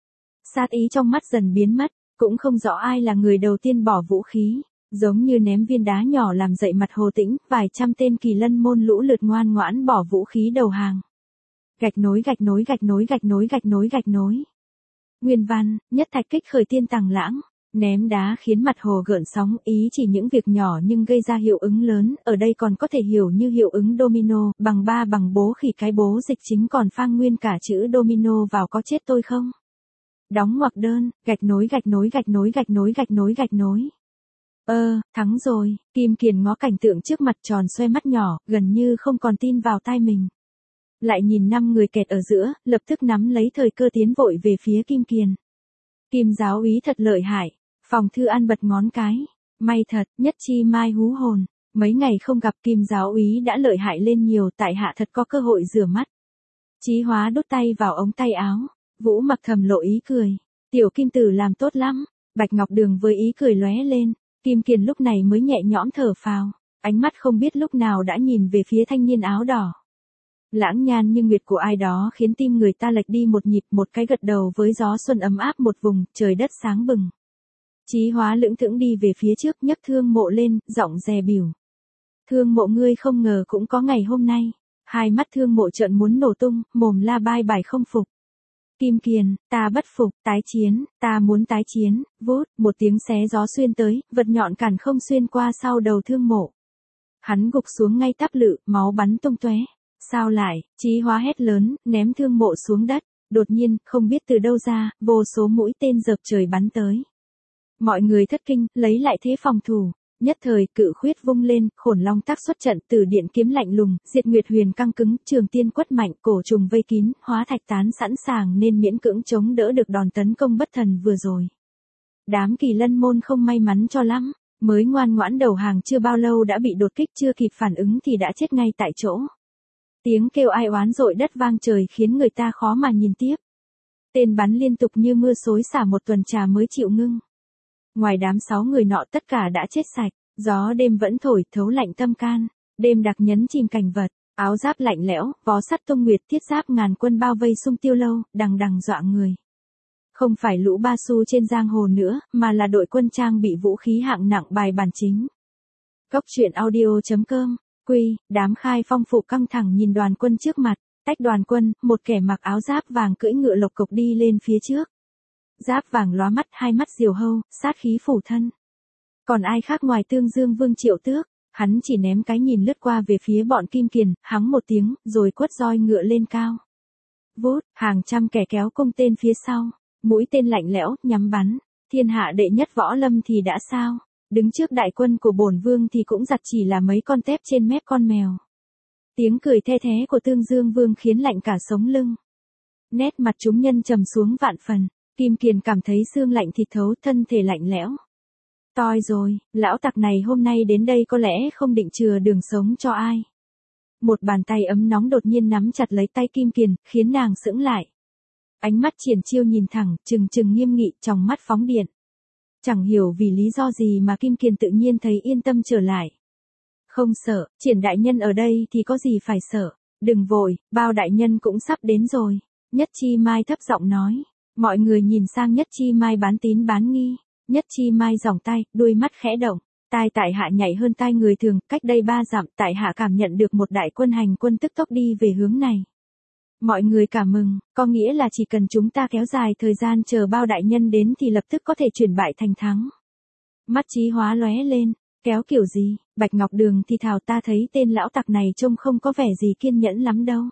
Sát ý trong mắt dần biến mất, cũng không rõ ai là người đầu tiên bỏ vũ khí, giống như ném viên đá nhỏ làm dậy mặt Hồ Tĩnh, vài trăm tên Kỳ Lân môn lũ lượt ngoan ngoãn bỏ vũ khí đầu hàng. Gạch nối gạch nối gạch nối gạch nối gạch nối gạch nối. Nguyên văn, nhất thạch kích khởi tiên tàng lãng, ném đá khiến mặt hồ gợn sóng, ý chỉ những việc nhỏ nhưng gây ra hiệu ứng lớn, ở đây còn có thể hiểu như hiệu ứng domino, bằng ba bằng bố khi cái bố dịch chính còn phang nguyên cả chữ domino vào có chết tôi không? Đóng ngoặc đơn, gạch nối gạch nối gạch nối gạch nối gạch nối gạch nối. Ơ, thắng rồi, Kim Kiền ngó cảnh tượng trước mặt tròn xoe mắt nhỏ, gần như không còn tin vào tai mình. Lại nhìn năm người kẹt ở giữa, lập tức nắm lấy thời cơ tiến vội về phía Kim Kiền. Kim giáo úy thật lợi hại. Phòng Thư An bật ngón cái. May thật, Nhất Chi Mai hú hồn. Mấy ngày không gặp Kim giáo úy đã lợi hại lên nhiều, tại hạ thật có cơ hội rửa mắt. Chí Hóa đút tay vào ống tay áo. Vũ Mặc thầm lộ ý cười. Tiểu Kim Tử làm tốt lắm. Bạch Ngọc Đường với ý cười lóe lên. Kim Kiền lúc này mới nhẹ nhõm thở phào. Ánh mắt không biết lúc nào đã nhìn về phía thanh niên áo đỏ. Lãng nhan như nguyệt của ai đó khiến tim người ta lệch đi một nhịp, một cái gật đầu với gió xuân ấm áp một vùng, trời đất sáng bừng. Chí Hóa lững thững đi về phía trước, nhấc Thương Mộ lên, giọng dè bỉu. Thương Mộ, ngươi không ngờ cũng có ngày hôm nay. Hai mắt Thương Mộ trợn muốn nổ tung, mồm la bai bài không phục. Kim Kiền, ta bất phục, tái chiến, ta muốn tái chiến. Vút, một tiếng xé gió xuyên tới, vật nhọn cản không xuyên qua sau đầu Thương Mộ. Hắn gục xuống ngay táp lự, máu bắn tung tóe. Sao lại? Chí Hóa hét lớn, ném Thương Mộ xuống đất. Đột nhiên, không biết từ đâu ra, vô số mũi tên dợp trời bắn tới. Mọi người thất kinh, lấy lại thế phòng thủ. Nhất thời, cự khuyết vung lên, Khổn Long tác xuất trận, Tử Điện kiếm lạnh lùng, Diệt Nguyệt huyền căng cứng, Trường Tiên quất mạnh, cổ trùng vây kín, hóa thạch tán sẵn sàng nên miễn cưỡng chống đỡ được đòn tấn công bất thần vừa rồi. Đám Kỳ Lân môn không may mắn cho lắm, mới ngoan ngoãn đầu hàng chưa bao lâu đã bị đột kích, chưa kịp phản ứng thì đã chết ngay tại chỗ. Tiếng kêu ai oán dội đất vang trời khiến người ta khó mà nhìn tiếp. Tên bắn liên tục như mưa xối xả một tuần trà mới chịu ngưng. Ngoài đám sáu người nọ tất cả đã chết sạch, gió đêm vẫn thổi thấu lạnh tâm can, đêm đặc nhấn chìm cảnh vật, áo giáp lạnh lẽo, vó sắt tung nguyệt, thiết giáp ngàn quân bao vây xung Tiêu Lâu, đằng đằng dọa người. Không phải lũ ba xu trên giang hồ nữa, mà là đội quân trang bị vũ khí hạng nặng bài bản chính. Cốc truyện audio chấm com, quy, đám Khai Phong phục căng thẳng nhìn đoàn quân trước mặt, tách đoàn quân, một kẻ mặc áo giáp vàng cưỡi ngựa lộc cộc đi lên phía trước. Giáp vàng lóa mắt, hai mắt diều hâu, sát khí phủ thân. Còn ai khác ngoài Tương Dương Vương Triệu Tước, hắn chỉ ném cái nhìn lướt qua về phía bọn Kim Kiền, hắng một tiếng, rồi quất roi ngựa lên cao. Vút, hàng trăm kẻ kéo cung tên phía sau, mũi tên lạnh lẽo, nhắm bắn, thiên hạ đệ nhất võ lâm thì đã sao, đứng trước đại quân của bổn vương thì cũng giặt chỉ là mấy con tép trên mép con mèo. Tiếng cười the thé của Tương Dương Vương khiến lạnh cả sống lưng. Nét mặt chúng nhân trầm xuống vạn phần. Kim Kiền cảm thấy xương lạnh thịt thấu, thân thể lạnh lẽo. Toi rồi, lão tặc này hôm nay đến đây có lẽ không định chừa đường sống cho ai. Một bàn tay ấm nóng đột nhiên nắm chặt lấy tay Kim Kiền, khiến nàng sững lại. Ánh mắt Triển Chiêu nhìn thẳng, trừng trừng nghiêm nghị, trong mắt phóng điện. Chẳng hiểu vì lý do gì mà Kim Kiền tự nhiên thấy yên tâm trở lại. Không sợ, Triển đại nhân ở đây thì có gì phải sợ. Đừng vội, Bao đại nhân cũng sắp đến rồi. Nhất Chi Mai thấp giọng nói. Mọi người nhìn sang Nhất Chi Mai bán tín bán nghi. Nhất Chi Mai giỏng tay, đuôi mắt khẽ động. Tai tại hạ nhạy hơn tai người thường, cách đây ba dặm, tại hạ cảm nhận được một đại quân hành quân tức tốc đi về hướng này. Mọi người cảm mừng, có nghĩa là chỉ cần chúng ta kéo dài thời gian chờ Bao đại nhân đến thì lập tức có thể chuyển bại thành thắng. Mắt Chí Hóa lóe lên, kéo kiểu gì? Bạch Ngọc Đường thì thào, ta thấy tên lão tặc này trông không có vẻ gì kiên nhẫn lắm đâu.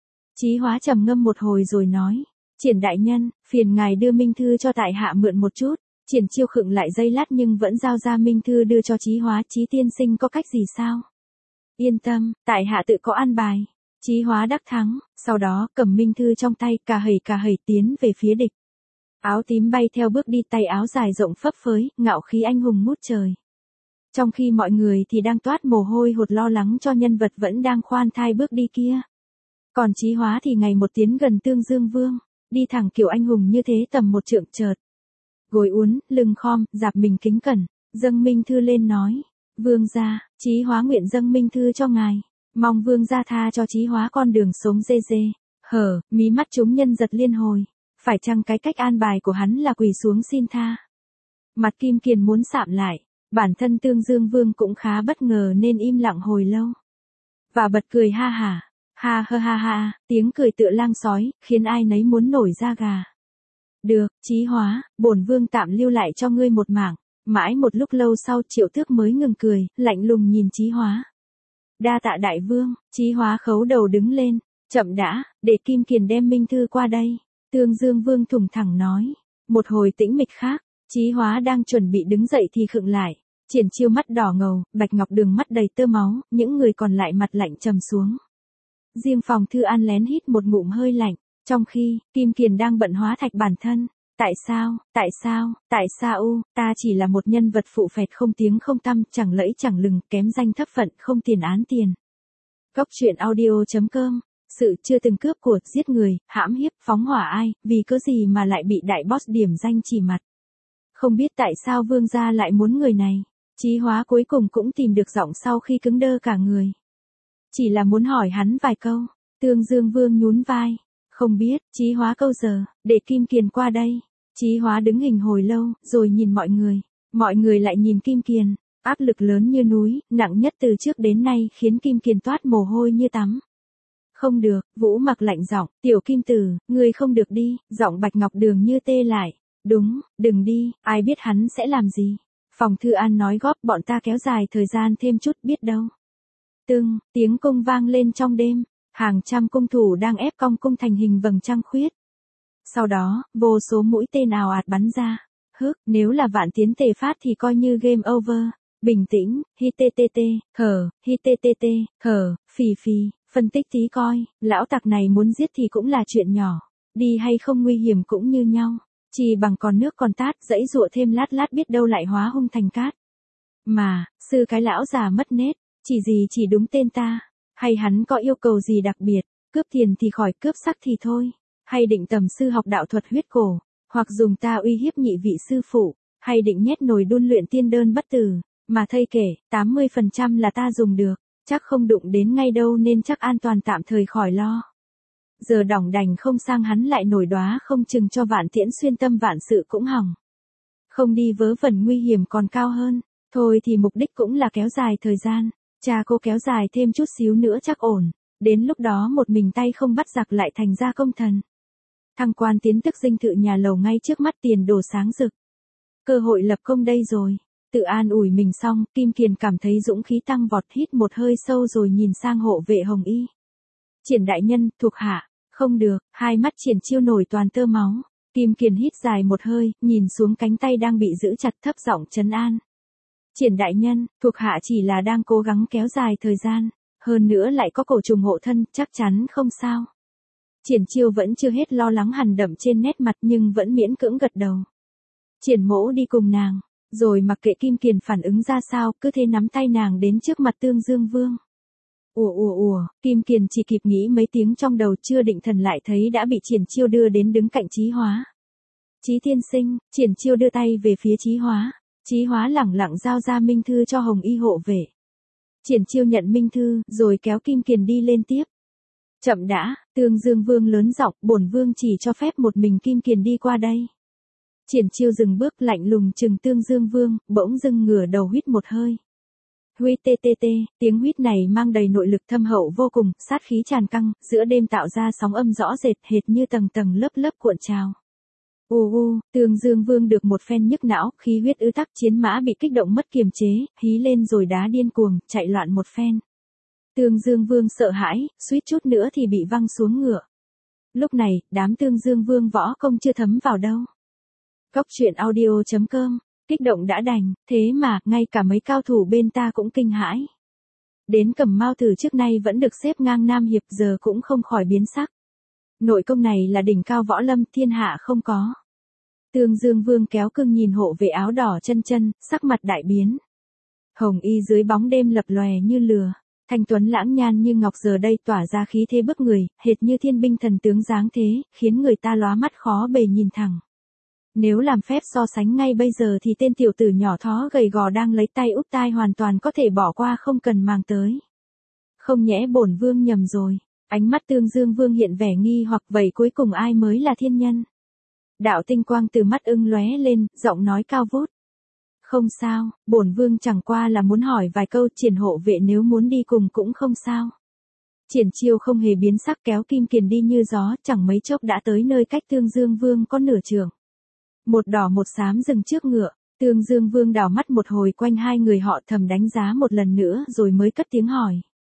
Chí Hóa trầm ngâm một hồi rồi nói. Triển đại nhân, phiền ngài đưa minh thư cho tại hạ mượn một chút. Triển Chiêu khựng lại giây lát nhưng vẫn giao ra minh thư đưa cho Chí Hóa. Chí tiên sinh có cách gì sao? Yên tâm, tại hạ tự có an bài. Chí Hóa đắc thắng, sau đó cầm minh thư trong tay, cà hẩy cà hẩy tiến về phía địch. Áo tím bay theo bước đi, tay áo dài rộng phấp phới, ngạo khí anh hùng ngút trời. Trong khi mọi người thì đang toát mồ hôi hột lo lắng cho nhân vật vẫn đang khoan thai bước đi kia. Còn Chí Hóa thì ngày một tiến gần Tương Dương Vương, đi thẳng kiểu anh hùng như thế tầm một trượng chợt. Gối uốn, lưng khom, dạp mình kính cẩn, dâng minh thư lên nói. Vương gia, Chí Hóa nguyện dâng minh thư cho ngài. Mong vương gia tha cho Chí Hóa con đường sống dê dê. Hở, mí mắt chúng nhân giật liên hồi. Phải chăng cái cách an bài của hắn là quỳ xuống xin tha? Mặt Kim Kiền muốn sạm lại. Bản thân Tương Dương Vương cũng khá bất ngờ nên im lặng hồi lâu. Và bật cười ha hả. Ha ha ha ha, tiếng cười tựa lang sói, khiến ai nấy muốn nổi da gà. Được, Chí Hóa, bổn vương tạm lưu lại cho ngươi một mảng. Mãi một lúc lâu sau Triệu Tước mới ngừng cười, lạnh lùng nhìn Chí Hóa. Đa tạ đại vương. Chí Hóa khấu đầu đứng lên. Chậm đã, để Kim Kiền đem minh thư qua đây. Tương Dương Vương thủng thẳng nói. Một hồi tĩnh mịch khác, Chí Hóa đang chuẩn bị đứng dậy thì khựng lại. Triển Chiêu mắt đỏ ngầu, Bạch Ngọc Đường mắt đầy tơ máu, những người còn lại mặt lạnh trầm xuống. Riêng Phòng Thư An lén hít một ngụm hơi lạnh, trong khi, Kim Kiền đang bận hóa thạch bản thân. Tại sao, tại sao, tại sao u, ta chỉ là một nhân vật phụ phẹt không tiếng không tăm, chẳng lẫy chẳng lừng, kém danh thấp phận, không tiền án tiền. Góc truyện audio.com. Sự chưa từng cướp của, giết người, hãm hiếp, phóng hỏa ai, vì cớ gì mà lại bị đại boss điểm danh chỉ mặt. Không biết tại sao vương gia lại muốn người này. Chí Hóa cuối cùng cũng tìm được giọng sau khi cứng đơ cả người. Chỉ là muốn hỏi hắn vài câu. Tương Dương Vương nhún vai. Không biết, Chí Hóa câu giờ, để Kim Kiền qua đây. Chí Hóa đứng hình hồi lâu, rồi nhìn mọi người. Mọi người lại nhìn Kim Kiền. Áp lực lớn như núi, nặng nhất từ trước đến nay khiến Kim Kiền toát mồ hôi như tắm. Không được, Vũ Mặc lạnh giọng, tiểu Kim Tử, ngươi không được đi, giọng Bạch Ngọc Đường như tê lại. Đúng, đừng đi, ai biết hắn sẽ làm gì. Phòng Thư An nói góp bọn ta kéo dài thời gian thêm chút biết đâu. Tưng, tiếng cung vang lên trong đêm, hàng trăm cung thủ đang ép cong cung thành hình vầng trăng khuyết. Sau đó, vô số mũi tên ào ạt bắn ra. Hức, nếu là Vạn Tiến tề phát thì coi như game over. Bình tĩnh, hi tê tê tê, khờ, hi tê tê tê, khờ, phì phì, phân tích tí coi, lão tặc này muốn giết thì cũng là chuyện nhỏ, đi hay không nguy hiểm cũng như nhau, chỉ bằng còn nước còn tát, dãy dụa thêm lát lát biết đâu lại hóa hung thành cát. Mà, sư cái lão già mất nết, chỉ gì chỉ đúng tên ta, hay hắn có yêu cầu gì đặc biệt, cướp tiền thì khỏi, cướp sắc thì thôi, hay định tầm sư học đạo thuật huyết cổ, hoặc dùng ta uy hiếp nhị vị sư phụ, hay định nhét nồi đun luyện tiên đơn bất tử. Mà thầy kể, tám mươi phần trăm là ta dùng được, chắc không đụng đến ngay đâu nên chắc an toàn tạm thời khỏi lo. Giờ đỏng đành không sang hắn lại nổi đóa không chừng cho Vạn Tiễn xuyên tâm vạn sự cũng hỏng. Không đi vớ vẩn nguy hiểm còn cao hơn, thôi thì mục đích cũng là kéo dài thời gian, cha cô kéo dài thêm chút xíu nữa chắc ổn, đến lúc đó một mình tay không bắt giặc lại thành ra công thần. Thăng quan tiến tức dinh thự nhà lầu ngay trước mắt, tiền đồ sáng rực. Cơ hội lập công đây rồi. Tự an ủi mình xong, Kim Kiền cảm thấy dũng khí tăng vọt, hít một hơi sâu rồi nhìn sang hộ vệ Hồng Y. Triển đại nhân, thuộc hạ, không được, hai mắt Triển Chiêu nổi toàn tơ máu. Kim Kiền hít dài một hơi, nhìn xuống cánh tay đang bị giữ chặt, thấp giọng trấn an. Triển đại nhân, thuộc hạ chỉ là đang cố gắng kéo dài thời gian, hơn nữa lại có cổ trùng hộ thân, chắc chắn không sao. Triển Chiêu vẫn chưa hết lo lắng hằn đậm trên nét mặt nhưng vẫn miễn cưỡng gật đầu. Triển mỗ đi cùng nàng. Rồi mặc kệ Kim Kiền phản ứng ra sao, cứ thế nắm tay nàng đến trước mặt Tương Dương Vương. Ùa ùa ùa, Kim Kiền chỉ kịp nghĩ mấy tiếng trong đầu, chưa định thần lại thấy đã bị Triển Chiêu đưa đến đứng cạnh Chí Hóa. Chí tiên sinh, Triển Chiêu đưa tay về phía Chí Hóa. Chí Hóa lẳng lặng giao ra minh thư cho Hồng Y hộ vệ. Triển Chiêu nhận minh thư, rồi kéo Kim Kiền đi lên tiếp. Chậm đã, Tương Dương Vương lớn giọng, bổn vương chỉ cho phép một mình Kim Kiền đi qua đây. Triển Chiêu dừng bước lạnh lùng trừng Tương Dương Vương, bỗng dưng ngửa đầu huýt một hơi. Huýt tê tê tê, tiếng huýt này mang đầy nội lực thâm hậu vô cùng, sát khí tràn căng, giữa đêm tạo ra sóng âm rõ rệt hệt như tầng tầng lớp lớp cuộn trào. U u, Tương Dương Vương được một phen nhức não, khí huyết ứ tắc, chiến mã bị kích động mất kiềm chế, hí lên rồi đá điên cuồng, chạy loạn một phen. Tương Dương Vương sợ hãi, suýt chút nữa thì bị văng xuống ngựa. Lúc này, đám Tương Dương Vương võ công chưa thấm vào đâu. Góc truyện audio.com, kích động đã đành, thế mà, ngay cả mấy cao thủ bên ta cũng kinh hãi. Đến Cẩm Mao từ trước nay vẫn được xếp ngang Nam Hiệp, giờ cũng không khỏi biến sắc. Nội công này là đỉnh cao võ lâm, thiên hạ không có. Tương Dương Vương kéo cưng nhìn hộ vệ áo đỏ chân chân, sắc mặt đại biến. Hồng Y dưới bóng đêm lập lòe như lửa, thanh tuấn lãng nhan như ngọc giờ đây tỏa ra khí thế bức người, hệt như thiên binh thần tướng dáng thế, khiến người ta lóa mắt khó bề nhìn thẳng. Nếu làm phép so sánh ngay bây giờ thì tên tiểu tử nhỏ thó gầy gò đang lấy tay úp tai hoàn toàn có thể bỏ qua không cần mang tới. Không nhẽ bổn vương nhầm rồi. Ánh mắt Tương Dương Vương hiện vẻ nghi hoặc, vậy cuối cùng ai mới là thiên nhân? Đạo tinh quang từ mắt ưng lóe lên, giọng nói cao vút. Không sao, bổn vương chẳng qua là muốn hỏi vài câu, Triển hộ vệ nếu muốn đi cùng cũng không sao. Triển Chiêu không hề biến sắc, kéo Kim Kiền đi như gió, chẳng mấy chốc đã tới nơi cách Tương Dương Vương có nửa trượng. Một đỏ một xám dừng trước ngựa, Tương Dương Vương đảo mắt một hồi quanh hai người họ, thầm đánh giá một lần nữa rồi mới cất tiếng hỏi.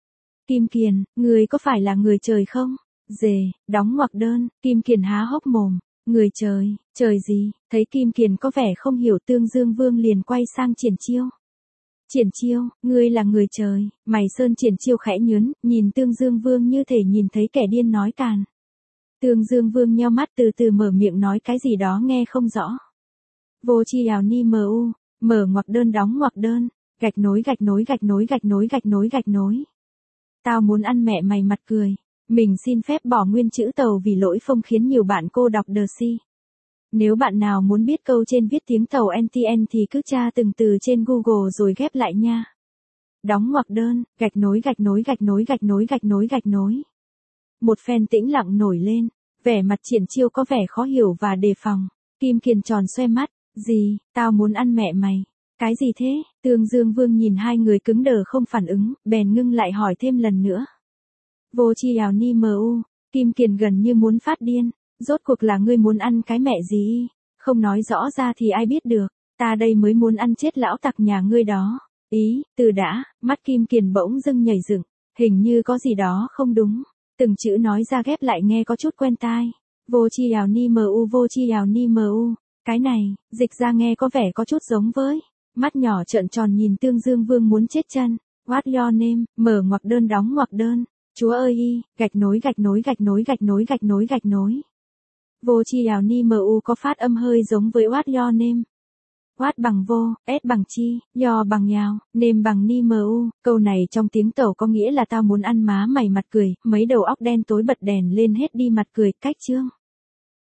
Kim Kiền, người có phải là người trời không? Dề, đóng ngoặc đơn, Kim Kiền há hốc mồm. Người trời, trời gì? Thấy Kim Kiền có vẻ không hiểu, Tương Dương Vương liền quay sang Triển Chiêu. Triển Chiêu, ngươi là người trời, mày Sơn Triển Chiêu khẽ nhớn, nhìn Tương Dương Vương như thể nhìn thấy kẻ điên nói càn. Tương Dương Vương nheo mắt từ từ mở miệng nói cái gì đó nghe không rõ. Vô chi ảo ni mu, mở ngoặc đơn đóng ngoặc đơn, gạch nối gạch nối gạch nối gạch nối gạch nối gạch nối. Tao muốn ăn mẹ mày mặt cười. Mình xin phép bỏ nguyên chữ tàu vì lỗi phông khiến nhiều bạn cô đọc đờ si. Nếu bạn nào muốn biết câu trên viết tiếng tàu en tê en thì cứ tra từng từ trên Google rồi ghép lại nha. Đóng ngoặc đơn, gạch nối gạch nối gạch nối gạch nối gạch nối gạch nối. Một phen tĩnh lặng nổi lên, vẻ mặt Triển Chiêu có vẻ khó hiểu và đề phòng. Kim Kiền tròn xoe mắt, gì, tao muốn ăn mẹ mày. Cái gì thế? Tương Dương Vương nhìn hai người cứng đờ không phản ứng, bèn ngưng lại hỏi thêm lần nữa. Vô chi ảo ni mu, Kim Kiền gần như muốn phát điên, rốt cuộc là ngươi muốn ăn cái mẹ gì? Không nói rõ ra thì ai biết được, ta đây mới muốn ăn chết lão tặc nhà ngươi đó. Ý, từ đã, mắt Kim Kiền bỗng dưng nhảy dựng, hình như có gì đó không đúng. Từng chữ nói ra ghép lại nghe có chút quen tai. Vô chi ảo ni mu vô chi ảo ni mu, cái này, dịch ra nghe có vẻ có chút giống với. Mắt nhỏ trợn tròn nhìn Tương Dương Vương muốn chết chân. What your name, mở ngoặc đơn đóng ngoặc đơn. Chúa ơi y, gạch nối gạch nối gạch nối gạch nối gạch nối gạch nối. Vô chi ảo ni mu có phát âm hơi giống với what your name. What bằng vô, s bằng chi, yo bằng yào, name bằng ni mu. Câu này trong tiếng Tàu có nghĩa là tao muốn ăn má mày mặt cười, mấy đầu óc đen tối bật đèn lên hết đi mặt cười, cách chương.